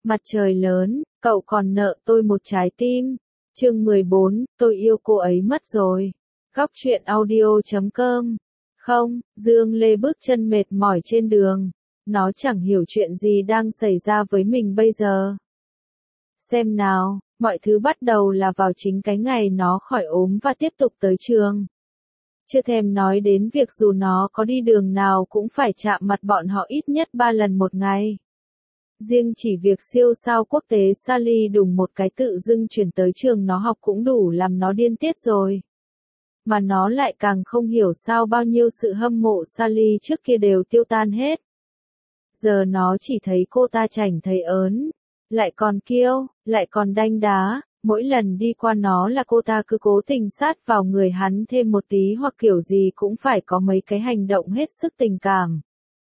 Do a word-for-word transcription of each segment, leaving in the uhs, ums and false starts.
Mặt trời lớn, cậu còn nợ tôi một trái tim. Chương mười bốn, tôi yêu cô ấy mất rồi. Góc truyện audio chấm com. Không, Dương Lê bước chân mệt mỏi trên đường. Nó chẳng hiểu chuyện gì đang xảy ra với mình bây giờ. Xem nào, mọi thứ bắt đầu là vào chính cái ngày nó khỏi ốm và tiếp tục tới trường. Chưa thèm nói đến việc dù nó có đi đường nào cũng phải chạm mặt bọn họ ít nhất ba lần một ngày. Riêng chỉ việc siêu sao quốc tế Sally đùng một cái tự dưng chuyển tới trường nó học cũng đủ làm nó điên tiết rồi. Mà nó lại càng không hiểu sao bao nhiêu sự hâm mộ Sally trước kia đều tiêu tan hết. Giờ nó chỉ thấy cô ta chảnh thấy ớn, lại còn kiêu, lại còn đanh đá, mỗi lần đi qua nó là cô ta cứ cố tình sát vào người hắn thêm một tí hoặc kiểu gì cũng phải có mấy cái hành động hết sức tình cảm.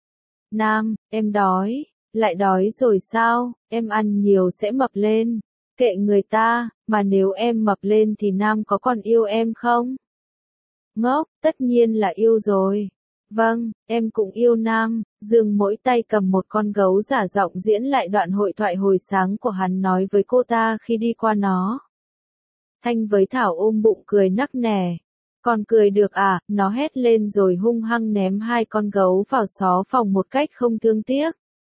Nam, em đói. Lại đói rồi sao, em ăn nhiều sẽ mập lên. Kệ người ta, mà nếu em mập lên thì Nam có còn yêu em không? Ngốc, tất nhiên là yêu rồi. Vâng, em cũng yêu Nam. Dương mỗi tay cầm một con gấu giả giọng diễn lại đoạn hội thoại hồi sáng của hắn nói với cô ta khi đi qua nó. Thanh với Thảo ôm bụng cười nắc nẻ. Còn cười được à, nó hét lên rồi hung hăng ném hai con gấu vào xó phòng một cách không thương tiếc.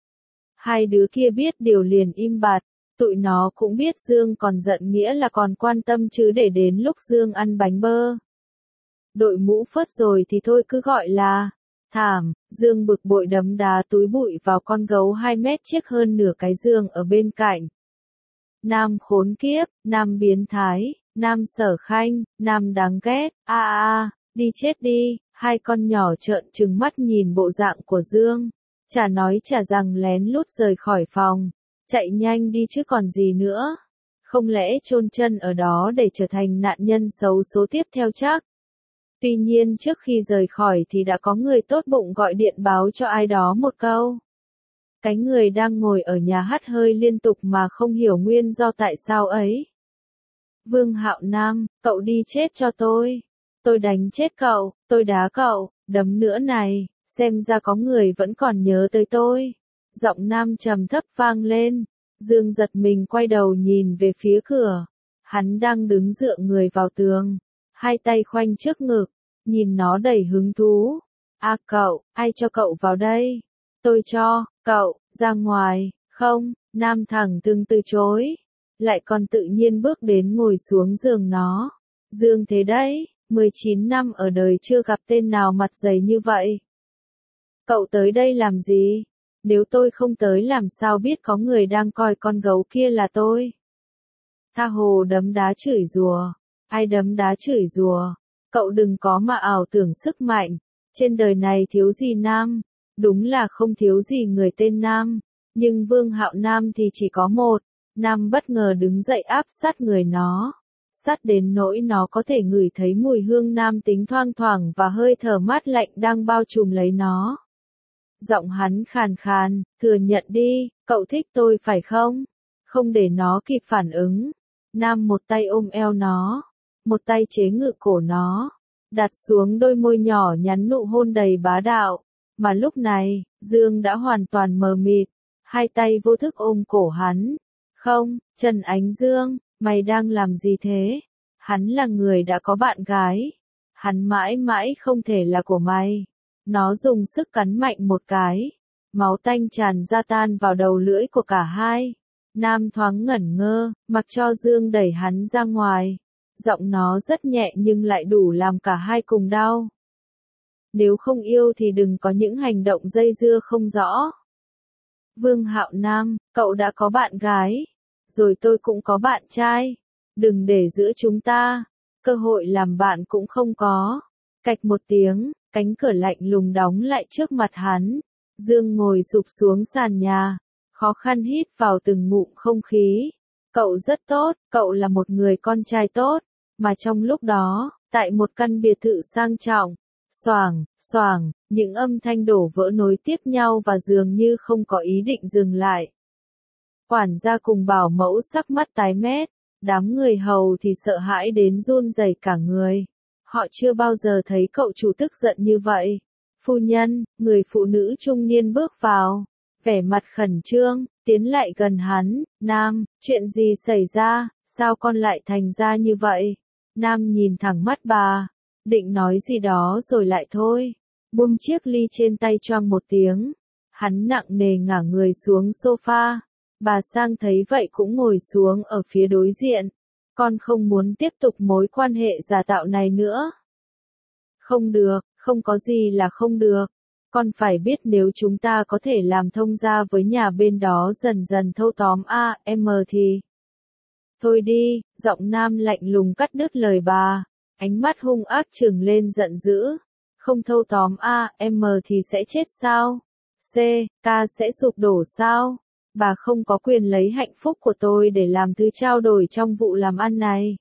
Hai đứa kia biết điều liền im bặt, tụi nó cũng biết Dương còn giận nghĩa là còn quan tâm chứ để đến lúc Dương ăn bánh bơ. Đội mũ phớt rồi thì thôi cứ gọi là thảm. Dương bực bội đấm đá túi bụi vào con gấu hai mét chiếc hơn nửa cái giường ở bên cạnh. Nam khốn kiếp, Nam biến thái, Nam sở khanh, Nam đáng ghét, a a a, đi chết đi. Hai con nhỏ trợn trừng mắt nhìn bộ dạng của Dương. Chả nói chả rằng lén lút rời khỏi phòng, chạy nhanh đi chứ còn gì nữa. Không lẽ chôn chân ở đó để trở thành nạn nhân xấu số tiếp theo chắc. Tuy nhiên trước khi rời khỏi thì đã có người tốt bụng gọi điện báo cho ai đó một câu. Cái người đang ngồi ở nhà hắt hơi liên tục mà không hiểu nguyên do tại sao ấy. Vương Hạo Nam, cậu đi chết cho tôi. Tôi đánh chết cậu, tôi đá cậu, đấm nữa này. Xem ra có người vẫn còn nhớ tới tôi. Giọng Nam trầm thấp vang lên. Dương giật mình quay đầu nhìn về phía cửa. Hắn đang đứng dựa người vào tường. Hai tay khoanh trước ngực. Nhìn nó đầy hứng thú. À cậu, ai cho cậu vào đây? Tôi cho, cậu, ra ngoài. Không, Nam thẳng thừng từ chối. Lại còn tự nhiên bước đến ngồi xuống giường nó. Dương thế đấy, mười chín năm ở đời chưa gặp tên nào mặt dày như vậy. Cậu tới đây làm gì? Nếu tôi không tới làm sao biết có người đang coi con gấu kia là tôi? Tha hồ đấm đá chửi rủa. Ai đấm đá chửi rủa? Cậu đừng có mà ảo tưởng sức mạnh. Trên đời này thiếu gì Nam? Đúng là không thiếu gì người tên Nam. Nhưng Vương Hạo Nam thì chỉ có một. Nam bất ngờ đứng dậy áp sát người nó. Sát đến nỗi nó có thể ngửi thấy mùi hương nam tính thoang thoảng và hơi thở mát lạnh đang bao trùm lấy nó. Giọng hắn khàn khàn, thừa nhận đi, cậu thích tôi phải không? Không để nó kịp phản ứng. Nam một tay ôm eo nó, một tay chế ngự cổ nó, đặt xuống đôi môi nhỏ nhắn nụ hôn đầy bá đạo. Mà lúc này, Dương đã hoàn toàn mờ mịt, hai tay vô thức ôm cổ hắn. Không, Trần Ánh Dương, mày đang làm gì thế? Hắn là người đã có bạn gái. Hắn mãi mãi không thể là của mày. Nó dùng sức cắn mạnh một cái. Máu tanh tràn ra tan vào đầu lưỡi của cả hai. Nam thoáng ngẩn ngơ, mặc cho Dương đẩy hắn ra ngoài. Giọng nó rất nhẹ nhưng lại đủ làm cả hai cùng đau. Nếu không yêu thì đừng có những hành động dây dưa không rõ. Vương Hạo Nam, cậu đã có bạn gái. Rồi tôi cũng có bạn trai. Đừng để giữa chúng ta. Cơ hội làm bạn cũng không có. Cạch một tiếng. Cánh cửa lạnh lùng đóng lại trước mặt hắn. Dương ngồi sụp xuống sàn nhà. Khó khăn hít vào từng ngụm không khí. Cậu rất tốt, cậu là một người con trai tốt. Mà trong lúc đó, tại một căn biệt thự sang trọng, xoàng, xoàng, những âm thanh đổ vỡ nối tiếp nhau và dường như không có ý định dừng lại. Quản gia cùng bảo mẫu sắc mắt tái mét. Đám người hầu thì sợ hãi đến run rẩy cả người. Họ chưa bao giờ thấy cậu chủ tức giận như vậy. Phu nhân, người phụ nữ trung niên bước vào. Vẻ mặt khẩn trương, tiến lại gần hắn, Nam, chuyện gì xảy ra, sao con lại thành ra như vậy? Nam nhìn thẳng mắt bà, định nói gì đó rồi lại thôi, buông chiếc ly trên tay choang một tiếng, hắn nặng nề ngả người xuống sofa, bà Sang thấy vậy cũng ngồi xuống ở phía đối diện, con không muốn tiếp tục mối quan hệ giả tạo này nữa. Không được, không có gì là không được. Con phải biết nếu chúng ta có thể làm thông gia với nhà bên đó dần dần thâu tóm a em thì... Thôi đi, giọng Nam lạnh lùng cắt đứt lời bà, ánh mắt hung ác trừng lên giận dữ. Không thâu tóm a em thì sẽ chết sao? C, K sẽ sụp đổ sao? Bà không có quyền lấy hạnh phúc của tôi để làm thứ trao đổi trong vụ làm ăn này.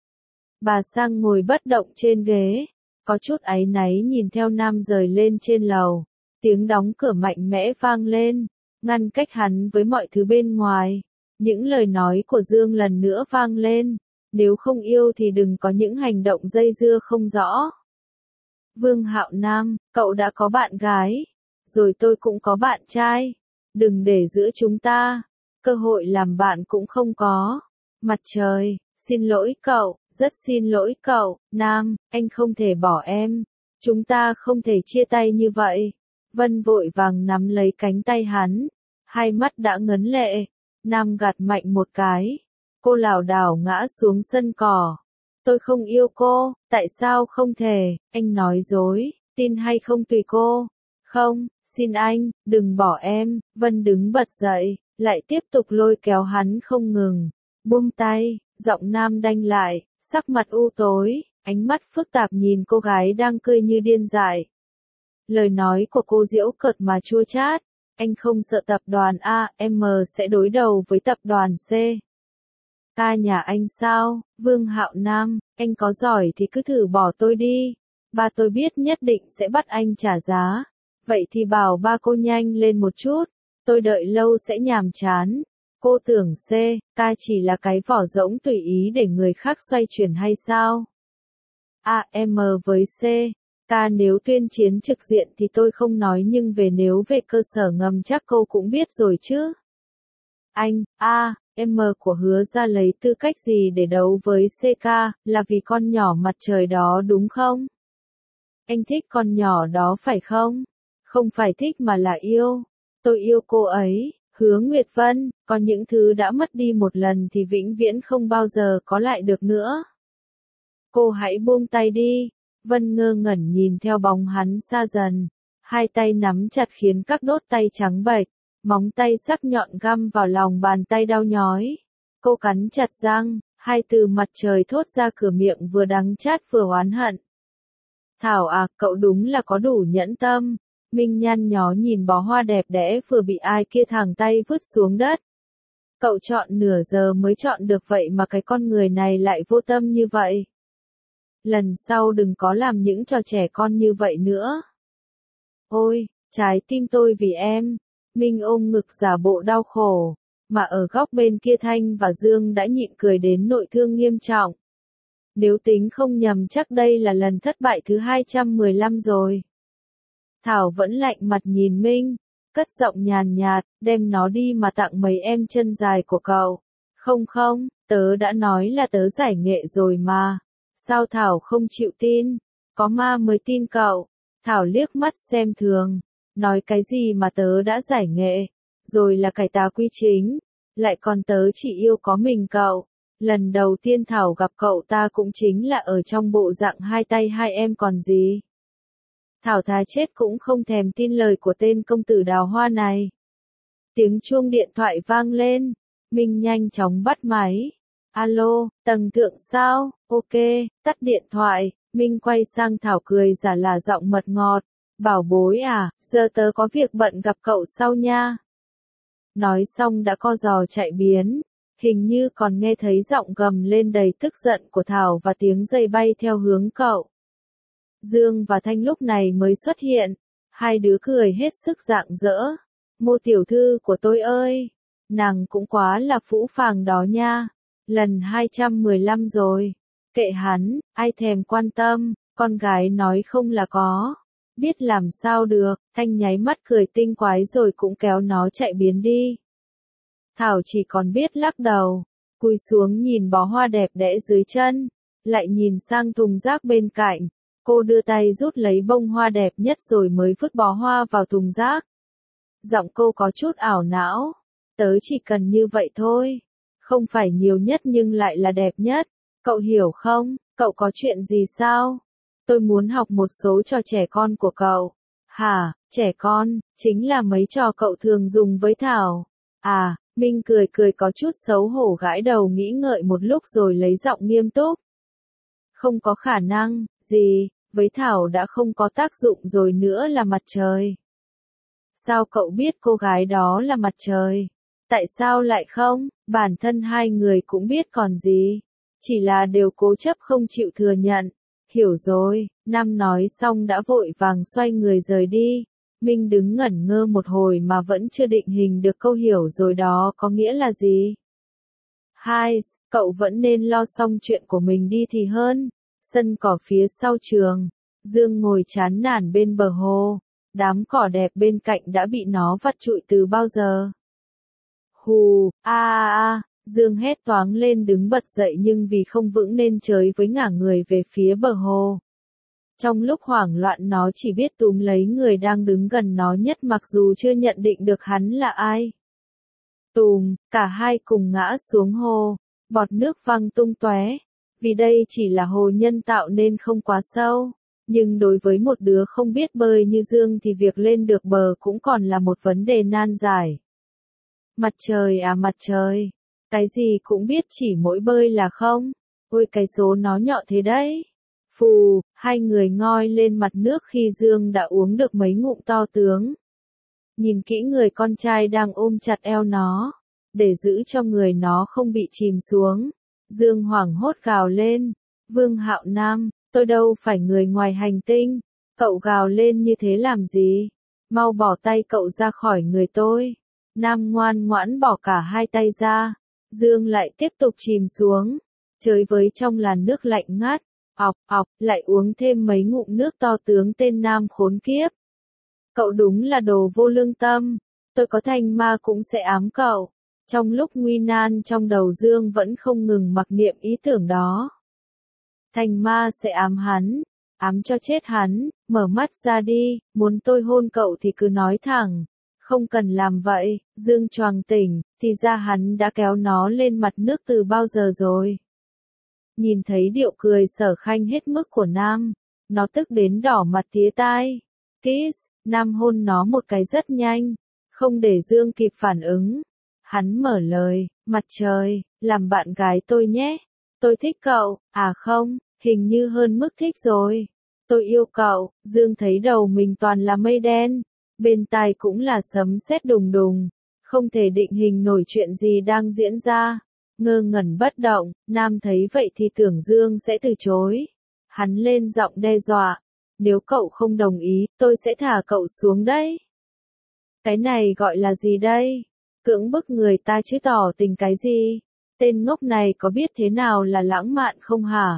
Bà Sang ngồi bất động trên ghế, có chút áy náy nhìn theo Nam rời lên trên lầu. Tiếng đóng cửa mạnh mẽ vang lên, ngăn cách hắn với mọi thứ bên ngoài. Những lời nói của Dương lần nữa vang lên, nếu không yêu thì đừng có những hành động dây dưa không rõ. Vương Hạo Nam, cậu đã có bạn gái, rồi tôi cũng có bạn trai. Đừng để giữa chúng ta, cơ hội làm bạn cũng không có. Mặt trời, xin lỗi cậu, rất xin lỗi cậu, Nam, anh không thể bỏ em. Chúng ta không thể chia tay như vậy. Vân vội vàng nắm lấy cánh tay hắn, hai mắt đã ngấn lệ. Nam gạt mạnh một cái, cô lảo đảo ngã xuống sân cỏ. Tôi không yêu cô, tại sao không thể, anh nói dối, tin hay không tùy cô. Không, xin anh, đừng bỏ em. Vân đứng bật dậy, lại tiếp tục lôi kéo hắn không ngừng. Buông tay, giọng Nam đanh lại, sắc mặt u tối, ánh mắt phức tạp nhìn cô gái đang cười như điên dại. Lời nói của cô giễu cợt mà chua chát. Anh không sợ tập đoàn a em sẽ đối đầu với tập đoàn C. Ca nhà anh sao, Vương Hạo Nam, anh có giỏi thì cứ thử bỏ tôi đi. Ba tôi biết nhất định sẽ bắt anh trả giá. Vậy thì bảo ba cô nhanh lên một chút, tôi đợi lâu sẽ nhàm chán. Cô tưởng C, ca chỉ là cái vỏ rỗng tùy ý để người khác xoay chuyển hay sao? a em với C. Ca nếu tuyên chiến trực diện thì tôi không nói, nhưng về nếu về cơ sở ngầm chắc cô cũng biết rồi chứ. Anh, a em của Hứa Ra lấy tư cách gì để đấu với xê ca, là vì con nhỏ mặt trời đó đúng không? Anh thích con nhỏ đó phải không? Không phải thích mà là yêu. Tôi yêu cô ấy, Hứa Nguyệt Vân, có những thứ đã mất đi một lần thì vĩnh viễn không bao giờ có lại được nữa. Cô hãy buông tay đi. Vân ngơ ngẩn nhìn theo bóng hắn xa dần, hai tay nắm chặt khiến các đốt tay trắng bệch, móng tay sắc nhọn găm vào lòng bàn tay đau nhói. Cô cắn chặt răng, hai từ mặt trời thốt ra cửa miệng vừa đắng chát vừa oán hận. Thảo à, cậu đúng là có đủ nhẫn tâm. Minh nhăn nhó nhìn bó hoa đẹp đẽ vừa bị ai kia thẳng tay vứt xuống đất. Cậu chọn nửa giờ mới chọn được vậy mà cái con người này lại vô tâm như vậy. Lần sau đừng có làm những trò trẻ con như vậy nữa. Ôi, trái tim tôi vì em. Minh ôm ngực giả bộ đau khổ, mà ở góc bên kia Thanh và Dương đã nhịn cười đến nội thương nghiêm trọng. Nếu tính không nhầm chắc đây là lần thất bại thứ hai trăm mười lăm rồi. Thảo vẫn lạnh mặt nhìn Minh, cất giọng nhàn nhạt, đem nó đi mà tặng mấy em chân dài của cậu. Không không, tớ đã nói là tớ giải nghệ rồi mà. Sao Thảo không chịu tin? Có ma mới tin cậu. Thảo liếc mắt xem thường. Nói cái gì mà tớ đã giải nghệ, rồi là cải tà quy chính, lại còn tớ chỉ yêu có mình cậu. Lần đầu tiên Thảo gặp cậu ta cũng chính là ở trong bộ dạng hai tay hai em còn gì. Thảo thà chết cũng không thèm tin lời của tên công tử đào hoa này. Tiếng chuông điện thoại vang lên, Minh nhanh chóng bắt máy. Alo, tầng thượng sao? Ok, tắt điện thoại, Minh quay sang Thảo cười giả là giọng mật ngọt. Bảo bối à, giờ tớ có việc bận gặp cậu sau nha. Nói xong đã co giò chạy biến, hình như còn nghe thấy giọng gầm lên đầy tức giận của Thảo và tiếng giày bay theo hướng cậu. Dương và Thanh lúc này mới xuất hiện, hai đứa cười hết sức rạng rỡ. Mô tiểu thư của tôi ơi, nàng cũng quá là phũ phàng đó nha. Lần hai trăm mười lăm rồi, kệ hắn, ai thèm quan tâm, con gái nói không là có. Biết làm sao được, Thanh nháy mắt cười tinh quái rồi cũng kéo nó chạy biến đi. Thảo chỉ còn biết lắc đầu, cúi xuống nhìn bó hoa đẹp đẽ dưới chân, lại nhìn sang thùng rác bên cạnh, cô đưa tay rút lấy bông hoa đẹp nhất rồi mới vứt bó hoa vào thùng rác. Giọng cô có chút ảo não, tớ chỉ cần như vậy thôi, không phải nhiều nhất nhưng lại là đẹp nhất, cậu hiểu không, cậu có chuyện gì sao? Tôi muốn học một số trò trẻ con của cậu. Hả, trẻ con, chính là mấy trò cậu thường dùng với Thảo. À, Minh cười cười có chút xấu hổ gãi đầu nghĩ ngợi một lúc rồi lấy giọng nghiêm túc. Không có khả năng, gì, với Thảo đã không có tác dụng rồi nữa là mặt trời. Sao cậu biết cô gái đó là mặt trời? Tại sao lại không? Bản thân hai người cũng biết còn gì. Chỉ là đều cố chấp không chịu thừa nhận. Hiểu rồi, Nam nói xong đã vội vàng xoay người rời đi. Minh đứng ngẩn ngơ một hồi mà vẫn chưa định hình được câu hiểu rồi đó có nghĩa là gì. Hai, cậu vẫn nên lo xong chuyện của mình đi thì hơn. Sân cỏ phía sau trường, Dương ngồi chán nản bên bờ hồ. Đám cỏ đẹp bên cạnh đã bị nó vặt trụi từ bao giờ. Hù, a a a, Dương hét toáng lên đứng bật dậy nhưng vì không vững nên chới với ngả người về phía bờ hồ. Trong lúc hoảng loạn nó chỉ biết túm lấy người đang đứng gần nó nhất mặc dù chưa nhận định được hắn là ai. Tùm, cả hai cùng ngã xuống hồ, bọt nước văng tung tóe. Vì đây chỉ là hồ nhân tạo nên không quá sâu. Nhưng đối với một đứa không biết bơi như Dương thì việc lên được bờ cũng còn là một vấn đề nan giải. Mặt trời à mặt trời, cái gì cũng biết chỉ mỗi bơi là không, ôi cái số nó nhọ thế đấy. Phù, hai người ngoi lên mặt nước khi Dương đã uống được mấy ngụm to tướng. Nhìn kỹ người con trai đang ôm chặt eo nó, để giữ cho người nó không bị chìm xuống. Dương hoảng hốt gào lên, Vương Hạo Nam. Tôi đâu phải người ngoài hành tinh, cậu gào lên như thế làm gì? Mau bỏ tay cậu ra khỏi người tôi. Nam ngoan ngoãn bỏ cả hai tay ra. Dương lại tiếp tục chìm xuống, chơi với trong làn nước lạnh ngắt, ọc ọc, lại uống thêm mấy ngụm nước to tướng tên Nam khốn kiếp. Cậu đúng là đồ vô lương tâm, tôi có thành ma cũng sẽ ám cậu. Trong lúc nguy nan trong đầu Dương vẫn không ngừng mặc niệm ý tưởng đó. Thành ma sẽ ám hắn, ám cho chết hắn, mở mắt ra đi, muốn tôi hôn cậu thì cứ nói thẳng, không cần làm vậy. Dương choàng tỉnh, thì ra hắn đã kéo nó lên mặt nước từ bao giờ rồi. Nhìn thấy điệu cười sở khanh hết mức của Nam, nó tức đến đỏ mặt tía tai. Kiss, Nam hôn nó một cái rất nhanh, không để Dương kịp phản ứng. Hắn mở lời, mặt trời, làm bạn gái tôi nhé. Tôi thích cậu, à không, hình như hơn mức thích rồi. Tôi yêu cậu. Dương thấy đầu mình toàn là mây đen, bên tai cũng là sấm sét đùng đùng, không thể định hình nổi chuyện gì đang diễn ra. Ngơ ngẩn bất động, Nam thấy vậy thì tưởng Dương sẽ từ chối. Hắn lên giọng đe dọa, nếu cậu không đồng ý, tôi sẽ thả cậu xuống đấy. Cái này gọi là gì đây? Cưỡng bức người ta chứ tỏ tình cái gì? Tên ngốc này có biết thế nào là lãng mạn không hả?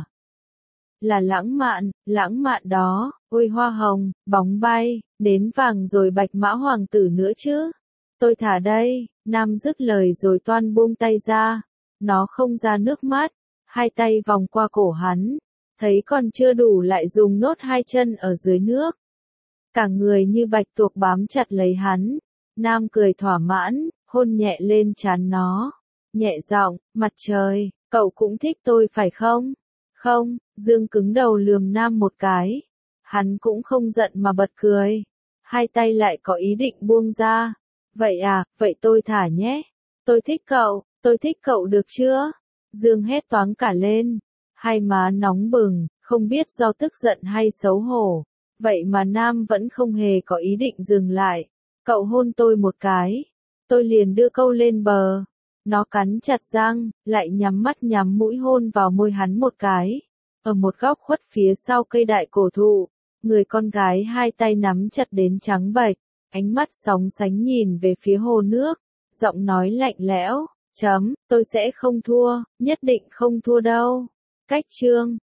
Là lãng mạn, lãng mạn đó, ôi hoa hồng, bóng bay, nến vàng rồi bạch mã hoàng tử nữa chứ. Tôi thả đây. Nam dứt lời rồi toan buông tay ra. Nó không ra nước mắt, hai tay vòng qua cổ hắn, thấy còn chưa đủ lại dùng nốt hai chân ở dưới nước. Cả người như bạch tuộc bám chặt lấy hắn. Nam cười thỏa mãn, hôn nhẹ lên trán nó. Nhẹ giọng, mặt trời, cậu cũng thích tôi phải không? Không, Dương cứng đầu lườm Nam một cái. Hắn cũng không giận mà bật cười. Hai tay lại có ý định buông ra. Vậy à, vậy tôi thả nhé. Tôi thích cậu, tôi thích cậu được chưa? Dương hét toáng cả lên. Hai má nóng bừng, không biết do tức giận hay xấu hổ. Vậy mà Nam vẫn không hề có ý định dừng lại. Cậu hôn tôi một cái. Tôi liền đưa câu lên bờ. Nó cắn chặt răng, lại nhắm mắt nhắm mũi hôn vào môi hắn một cái. Ở một góc khuất phía sau cây đại cổ thụ, người con gái hai tay nắm chặt đến trắng bệch, ánh mắt sóng sánh nhìn về phía hồ nước, giọng nói lạnh lẽo, chấm, tôi sẽ không thua, nhất định không thua đâu. Cách chương